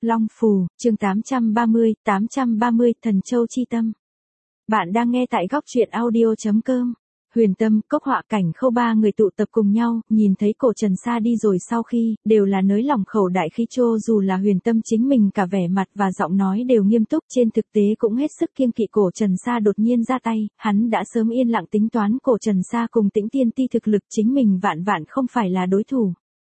Long Phù, chương 830, Thần Châu Chi Tâm. Bạn đang nghe tại góc truyện audio.com. Huyền Tâm, Cốc Họa, Cảnh Khâu ba người tụ tập cùng nhau, nhìn thấy Cổ Trần Sa đi rồi sau khi, đều là nới lỏng khẩu đại khí trô, dù là Huyền Tâm chính mình cả vẻ mặt và giọng nói đều nghiêm túc, trên thực tế cũng hết sức kiêng kỵ Cổ Trần Sa đột nhiên ra tay, hắn đã sớm yên lặng tính toán Cổ Trần Sa cùng Tĩnh Tiên Ti thực lực chính mình vạn không phải là đối thủ.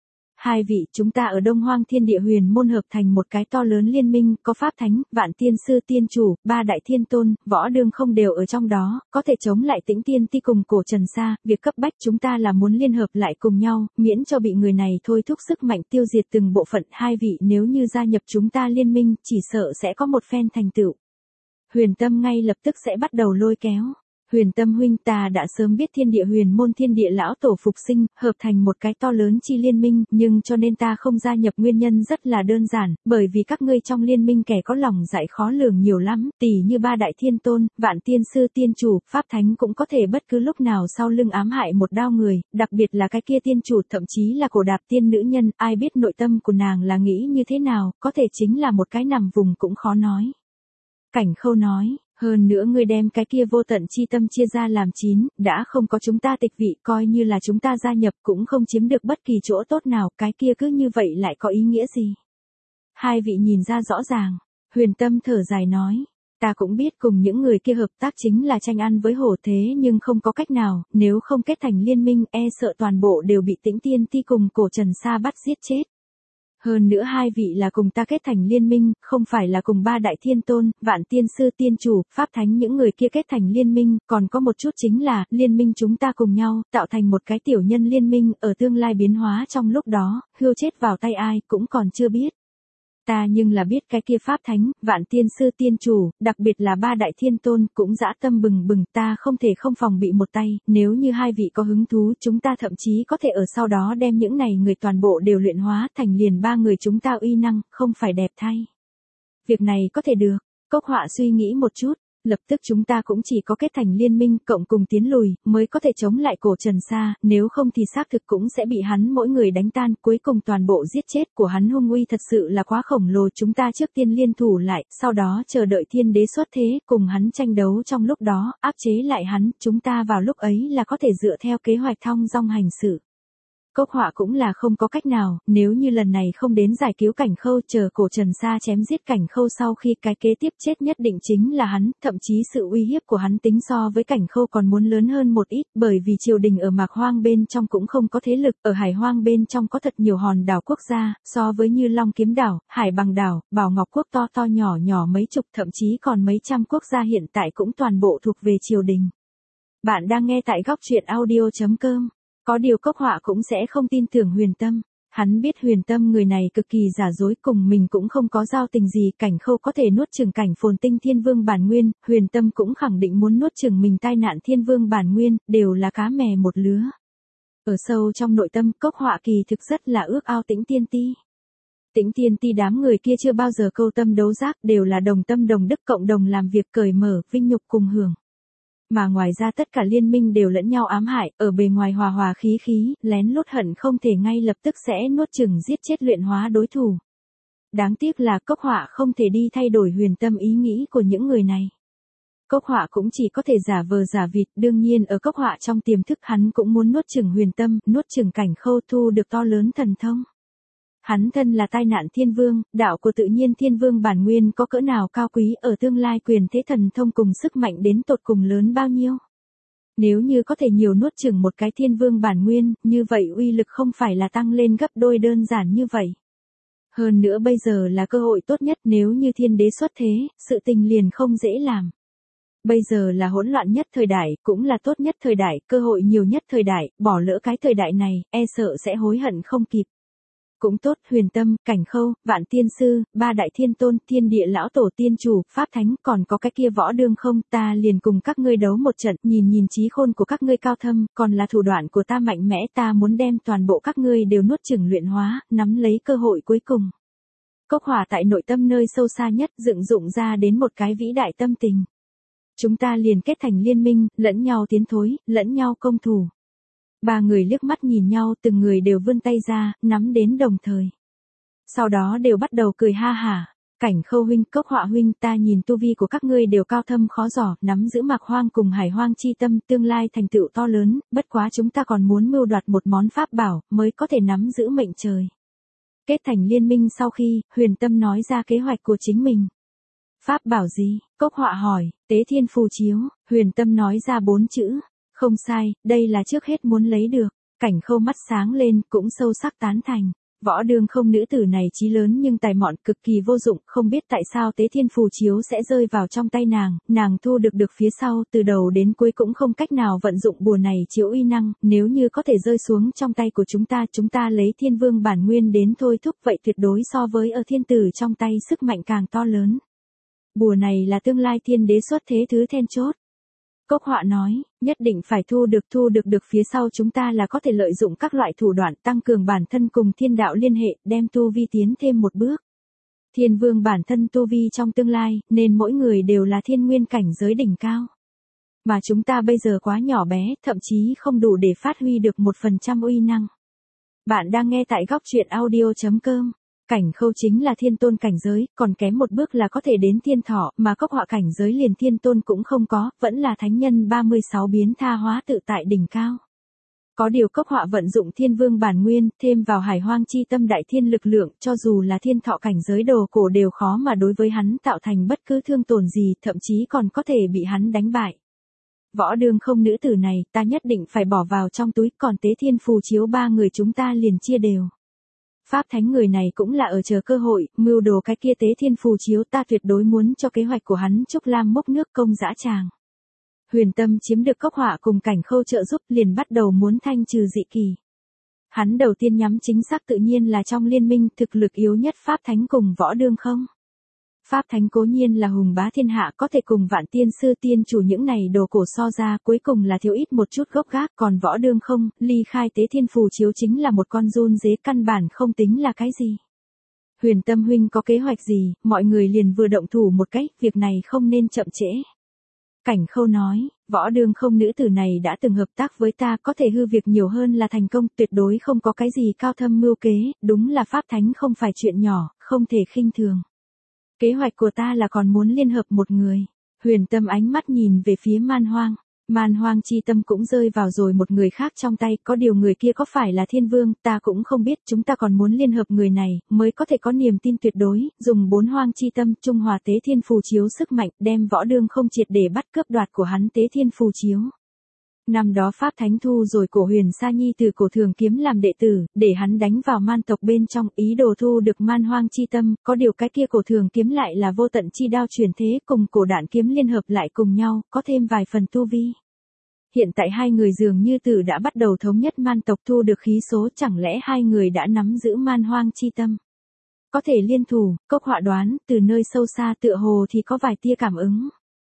Hai vị, chúng ta ở Đông Hoang Thiên Địa Huyền môn hợp thành một cái to lớn liên minh, có Pháp Thánh, Vạn Tiên Sư Tiên Chủ, ba đại thiên tôn, Võ Đương không đều ở trong đó, có thể chống lại Tĩnh Tiên Ti cùng Cổ Trần Sa, việc cấp bách chúng ta là muốn liên hợp lại cùng nhau, miễn cho bị người này thôi thúc sức mạnh tiêu diệt từng bộ phận. Hai vị nếu như gia nhập chúng ta liên minh, chỉ sợ sẽ có một phen thành tựu. Huyền Tâm ngay lập tức sẽ bắt đầu lôi kéo. Huyền Tâm huynh, ta đã sớm biết Thiên Địa Huyền môn Thiên Địa lão tổ phục sinh, hợp thành một cái to lớn chi liên minh, nhưng cho nên ta không gia nhập nguyên nhân rất là đơn giản, bởi vì các ngươi trong liên minh kẻ có lòng dạ khó lường nhiều lắm, tỉ như ba đại thiên tôn, Vạn Tiên Sư Tiên Chủ, Pháp Thánh cũng có thể bất cứ lúc nào sau lưng ám hại một đao người, đặc biệt là cái kia tiên chủ, thậm chí là Cổ Đạp tiên nữ nhân, ai biết nội tâm của nàng là nghĩ như thế nào, có thể chính là một cái nằm vùng cũng khó nói. Cảnh Khâu nói. Hơn nữa ngươi đem cái kia vô tận chi tâm chia ra làm 9, đã không có chúng ta tịch vị, coi như là chúng ta gia nhập cũng không chiếm được bất kỳ chỗ tốt nào, cái kia cứ như vậy lại có ý nghĩa gì? Hai vị nhìn ra rõ ràng. Huyền Tâm thở dài nói, ta cũng biết cùng những người kia hợp tác chính là tranh ăn với hổ, thế nhưng không có cách nào, nếu không kết thành liên minh, e sợ toàn bộ đều bị Tĩnh Tiên Ti cùng Cổ Trần Sa bắt giết chết. Hơn nữa hai vị là cùng ta kết thành liên minh, không phải là cùng ba đại thiên tôn, Vạn Tiên Sư Tiên Chủ, Pháp Thánh những người kia kết thành liên minh, còn có một chút chính là, liên minh chúng ta cùng nhau, tạo thành một cái tiểu nhân liên minh, ở tương lai biến hóa trong lúc đó, hươu chết vào tay ai cũng còn chưa biết. Ta nhưng là biết cái kia Pháp Thánh, Vạn Tiên Sư Tiên Chủ, đặc biệt là ba đại thiên tôn, cũng dã tâm bừng bừng, ta không thể không phòng bị một tay, nếu như hai vị có hứng thú, chúng ta thậm chí có thể ở sau đó đem những này người toàn bộ đều luyện hóa thành liền ba người chúng ta uy năng, không phải đẹp thay. Việc này có thể được. Cốc Họa suy nghĩ một chút. Lập tức chúng ta cũng chỉ có kết thành liên minh, cộng cùng tiến lùi, mới có thể chống lại Cổ Trần Sa, nếu không thì xác thực cũng sẽ bị hắn mỗi người đánh tan, cuối cùng toàn bộ giết chết của hắn hung uy thật sự là quá khổng lồ, chúng ta trước tiên liên thủ lại, sau đó chờ đợi thiên đế xuất thế, cùng hắn tranh đấu trong lúc đó, áp chế lại hắn, chúng ta vào lúc ấy là có thể dựa theo kế hoạch thong dong hành sự. Cốc Họa cũng là không có cách nào, nếu như lần này không đến giải cứu Cảnh Khâu, chờ Cổ Trần Sa chém giết Cảnh Khâu sau khi cái kế tiếp chết nhất định chính là hắn, thậm chí sự uy hiếp của hắn tính so với Cảnh Khâu còn muốn lớn hơn một ít, bởi vì triều đình ở Mạc Hoang bên trong cũng không có thế lực, ở Hải Hoang bên trong có thật nhiều hòn đảo quốc gia, so với như Long Kiếm đảo, Hải Bằng đảo, Bảo Ngọc quốc to nhỏ mấy chục, thậm chí còn mấy trăm quốc gia hiện tại cũng toàn bộ thuộc về triều đình. Bạn đang nghe tại góc truyện audio.com. Có điều Cốc Họa cũng sẽ không tin tưởng Huyền Tâm. Hắn biết Huyền Tâm người này cực kỳ giả dối, cùng mình cũng không có giao tình gì, Cảnh Khâu có thể nuốt chửng Cảnh Phồn Tinh Thiên Vương bản nguyên, Huyền Tâm cũng khẳng định muốn nuốt chửng mình tai nạn Thiên Vương bản nguyên, đều là cá mè một lứa. Ở sâu trong nội tâm, Cốc Họa kỳ thực rất là ước ao Tĩnh Tiên Ti. Tĩnh Tiên Ti đám người kia chưa bao giờ câu tâm đấu giác, đều là đồng tâm đồng đức, cộng đồng làm việc, cởi mở, vinh nhục cùng hưởng. Mà ngoài ra tất cả liên minh đều lẫn nhau ám hại, ở bề ngoài hòa khí, lén lút hận không thể ngay lập tức sẽ nuốt chửng giết chết luyện hóa đối thủ. Đáng tiếc là Cốc Họa không thể đi thay đổi Huyền Tâm ý nghĩ của những người này. Cốc Họa cũng chỉ có thể giả vờ giả vịt, đương nhiên ở Cốc Họa trong tiềm thức hắn cũng muốn nuốt chửng Huyền Tâm, nuốt chửng Cảnh Khâu, thu được to lớn thần thông. Hắn thân là tai nạn thiên vương, đạo của tự nhiên thiên vương bản nguyên có cỡ nào cao quý, ở tương lai quyền thế thần thông cùng sức mạnh đến tột cùng lớn bao nhiêu. Nếu như có thể nhiều nuốt chửng một cái thiên vương bản nguyên, như vậy uy lực không phải là tăng lên gấp đôi đơn giản như vậy. Hơn nữa bây giờ là cơ hội tốt nhất, nếu như thiên đế xuất thế, sự tình liền không dễ làm. Bây giờ là hỗn loạn nhất thời đại, cũng là tốt nhất thời đại, cơ hội nhiều nhất thời đại, bỏ lỡ cái thời đại này, e sợ sẽ hối hận không kịp. Cũng tốt, Huyền Tâm, Cảnh Khâu, Vạn Tiên Sư, ba đại thiên tôn, Thiên Địa lão tổ Tiên Chủ, Pháp Thánh, còn có cái kia Võ Đương không, ta liền cùng các ngươi đấu một trận, nhìn trí khôn của các ngươi cao thâm, còn là thủ đoạn của ta mạnh mẽ, ta muốn đem toàn bộ các ngươi đều nuốt chửng luyện hóa, nắm lấy cơ hội cuối cùng. Cốc Họa tại nội tâm nơi sâu xa nhất dựng dụng ra đến một cái vĩ đại tâm tình. Chúng ta liền kết thành liên minh, lẫn nhau tiến thối, lẫn nhau công thủ. Ba người liếc mắt nhìn nhau, từng người đều vươn tay ra, nắm đến đồng thời. Sau đó đều bắt đầu cười ha hả. Cảnh Khâu huynh, Cốc Họa huynh, ta nhìn tu vi của các ngươi đều cao thâm khó dò, nắm giữ Mạc Hoang cùng Hải Hoang chi tâm, tương lai thành tựu to lớn, bất quá chúng ta còn muốn mưu đoạt một món pháp bảo, mới có thể nắm giữ mệnh trời. Kết thành liên minh sau khi, Huyền Tâm nói ra kế hoạch của chính mình. Pháp bảo gì? Cốc Họa hỏi. Tế Thiên Phù Chiếu. Huyền Tâm nói ra 4 chữ. Không sai, đây là trước hết muốn lấy được. Cảnh Khâu mắt sáng lên, cũng sâu sắc tán thành. Võ Đường Không nữ tử này chí lớn nhưng tài mọn cực kỳ vô dụng, không biết tại sao Tế Thiên Phù Chiếu sẽ rơi vào trong tay nàng thu được phía sau, từ đầu đến cuối cũng không cách nào vận dụng bùa này chiếu uy năng, nếu như có thể rơi xuống trong tay của chúng ta lấy Thiên Vương bản nguyên đến thôi thúc, vậy tuyệt đối so với ở thiên tử trong tay sức mạnh càng to lớn. Bùa này là tương lai thiên đế xuất thế thứ then chốt. Cốc Họa nói, nhất định phải thu được phía sau chúng ta là có thể lợi dụng các loại thủ đoạn tăng cường bản thân cùng thiên đạo liên hệ, đem tu vi tiến thêm một bước. Thiên Vương bản thân tu vi trong tương lai, nên mỗi người đều là thiên nguyên cảnh giới đỉnh cao. Mà chúng ta bây giờ quá nhỏ bé, thậm chí không đủ để phát huy được 1% uy năng. Bạn đang nghe tại góc truyện audio.com. Cảnh Khâu chính là thiên tôn cảnh giới, còn kém một bước là có thể đến thiên thọ, mà Cốc Họa cảnh giới liền thiên tôn cũng không có, vẫn là thánh nhân 36 biến tha hóa tự tại đỉnh cao. Có điều Cốc Họa vận dụng Thiên Vương bản nguyên, thêm vào Hải Hoang chi tâm đại thiên lực lượng, cho dù là thiên thọ cảnh giới đồ cổ đều khó mà đối với hắn tạo thành bất cứ thương tổn gì, thậm chí còn có thể bị hắn đánh bại. Võ Đường Không nữ tử này, ta nhất định phải bỏ vào trong túi, còn Tế Thiên Phù Chiếu 3 người chúng ta liền chia đều. Pháp thánh người này cũng là ở chờ cơ hội, mưu đồ cái kia Tế Thiên Phù Chiếu, ta tuyệt đối muốn cho kế hoạch của hắn Trúc Lam mốc nước công dã tràng. Huyền Tâm chiếm được Cốc Họa cùng Cảnh Khâu trợ giúp, liền bắt đầu muốn thanh trừ dị kỳ. Hắn đầu tiên nhắm chính xác tự nhiên là trong liên minh thực lực yếu nhất Pháp thánh cùng Võ Đường Không. Pháp thánh cố nhiên là hùng bá thiên hạ, có thể cùng Vạn Tiên Sư Tiên Chủ những này đồ cổ so ra, cuối cùng là thiếu ít một chút gốc gác, còn Võ Đường Không, ly khai Tế Thiên Phù Chiếu chính là một con giun dế, căn bản không tính là cái gì. Huyền Tâm huynh có kế hoạch gì? Mọi người liền vừa động thủ một cách, việc này không nên chậm trễ. Cảnh Khâu nói, Võ Đường Không nữ tử này đã từng hợp tác với ta, có thể hư việc nhiều hơn là thành công, tuyệt đối không có cái gì cao thâm mưu kế, đúng là Pháp thánh không phải chuyện nhỏ, không thể khinh thường. Kế hoạch của ta là còn muốn liên hợp một người. Huyền Tâm ánh mắt nhìn về phía Man Hoang. Man Hoang chi tâm cũng rơi vào rồi một người khác trong tay, có điều người kia có phải là Thiên Vương, ta cũng không biết, chúng ta còn muốn liên hợp người này, mới có thể có niềm tin tuyệt đối, dùng 4 hoang chi tâm, trung hòa Tế Thiên Phù Chiếu sức mạnh, đem Võ Đường Không triệt để bắt cướp đoạt của hắn Tế Thiên Phù Chiếu. Năm đó Pháp Thánh thu rồi cổ Huyền Sa Nhi từ cổ Thường Kiếm làm đệ tử, để hắn đánh vào man tộc bên trong, ý đồ thu được Man Hoang chi tâm, có điều cái kia cổ Thường Kiếm lại là vô tận chi đao chuyển thế, cùng cổ Đạn Kiếm liên hợp lại cùng nhau, có thêm vài phần tu vi. Hiện tại hai người dường như đã bắt đầu thống nhất man tộc, thu được khí số, chẳng lẽ hai người đã nắm giữ Man Hoang chi tâm? Có thể liên thủ. Cốc Họa đoán, từ nơi sâu xa tựa hồ thì có vài tia cảm ứng.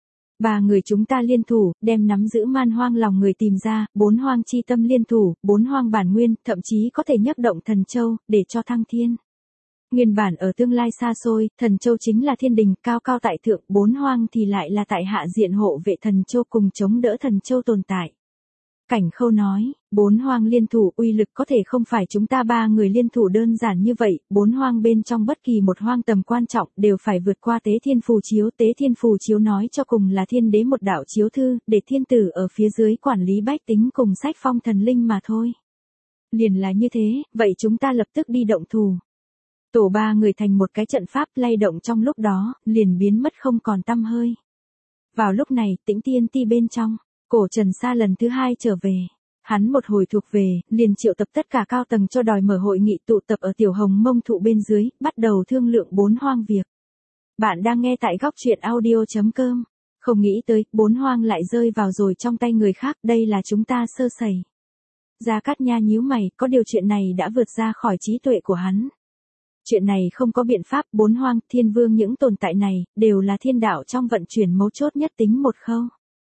3 người chúng ta liên thủ, đem nắm giữ Man Hoang lòng người tìm ra, 4 hoang chi tâm liên thủ, 4 hoang bản nguyên, thậm chí có thể nhấc động Thần Châu, để cho thăng thiên. Nguyên bản ở tương lai xa xôi, Thần Châu chính là thiên đình, cao cao tại thượng, 4 hoang thì lại là tại hạ diện hộ vệ Thần Châu cùng chống đỡ Thần Châu tồn tại. Cảnh Khâu nói, 4 hoang liên thủ uy lực có thể không phải chúng ta 3 người liên thủ đơn giản như vậy, 4 hoang bên trong bất kỳ một hoang tầm quan trọng đều phải vượt qua Tế Thiên Phù Chiếu. Tế Thiên Phù Chiếu nói cho cùng là thiên đế một đạo chiếu thư, để thiên tử ở phía dưới quản lý bách tính cùng sách phong thần linh mà thôi. Liền là như thế, vậy chúng ta lập tức đi động thủ. Tổ 3 người thành một cái trận pháp lay động trong lúc đó, liền biến mất không còn tăm hơi. Vào lúc này, Tĩnh Tiên Ti bên trong, Cổ Trần Sa lần thứ 2 trở về. Hắn một hồi thuộc về, liền triệu tập tất cả cao tầng cho đòi mở hội nghị tụ tập ở Tiểu Hồng Mông thụ bên dưới, bắt đầu thương lượng 4 hoang việc. Bạn đang nghe tại góc truyện audio.com. Không nghĩ tới, 4 hoang lại rơi vào rồi trong tay người khác, đây là chúng ta sơ sẩy. Gia Cát Nha nhíu mày, có điều chuyện này đã vượt ra khỏi trí tuệ của hắn. Chuyện này không có biện pháp, 4 hoang, thiên vương những tồn tại này, đều là thiên đạo trong vận chuyển mấu chốt nhất tính một khâu.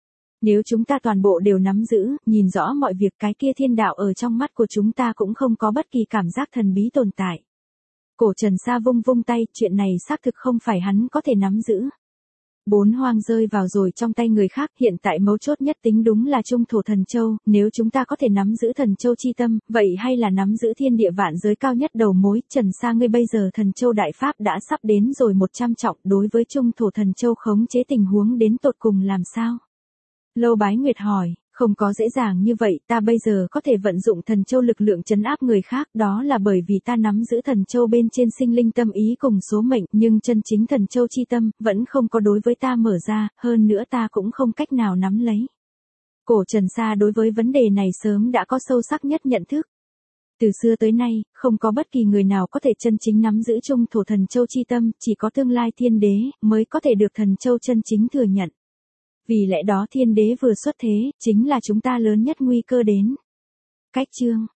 Nếu chúng ta toàn bộ đều nắm giữ, nhìn rõ mọi việc, cái kia thiên đạo ở trong mắt của chúng ta cũng không có bất kỳ cảm giác thần bí tồn tại. Cổ Trần Sa vung tay, chuyện này xác thực không phải hắn có thể nắm giữ. 4 hoang rơi vào rồi trong tay người khác, hiện tại mấu chốt nhất tính đúng là trung thổ thần châu, nếu chúng ta có thể nắm giữ thần châu chi tâm, vậy hay là nắm giữ thiên địa vạn giới cao nhất đầu mối, Trần Sa ngươi bây giờ thần châu đại pháp đã sắp đến rồi 100 trọng, đối với trung thổ thần châu khống chế tình huống đến tột cùng làm sao? Lâu Bái Nguyệt hỏi. Không có dễ dàng như vậy, ta bây giờ có thể vận dụng thần châu lực lượng trấn áp người khác, đó là bởi vì ta nắm giữ thần châu bên trên sinh linh tâm ý cùng số mệnh, nhưng chân chính thần châu chi tâm, vẫn không có đối với ta mở ra, hơn nữa ta cũng không cách nào nắm lấy. Cổ Trần Sa đối với vấn đề này sớm đã có sâu sắc nhất nhận thức. Từ xưa tới nay, không có bất kỳ người nào có thể chân chính nắm giữ trung thổ thần châu chi tâm, chỉ có tương lai thiên đế, mới có thể được thần châu chân chính thừa nhận. Vì lẽ đó thiên đế vừa xuất thế, chính là chúng ta lớn nhất nguy cơ đến. Cách chương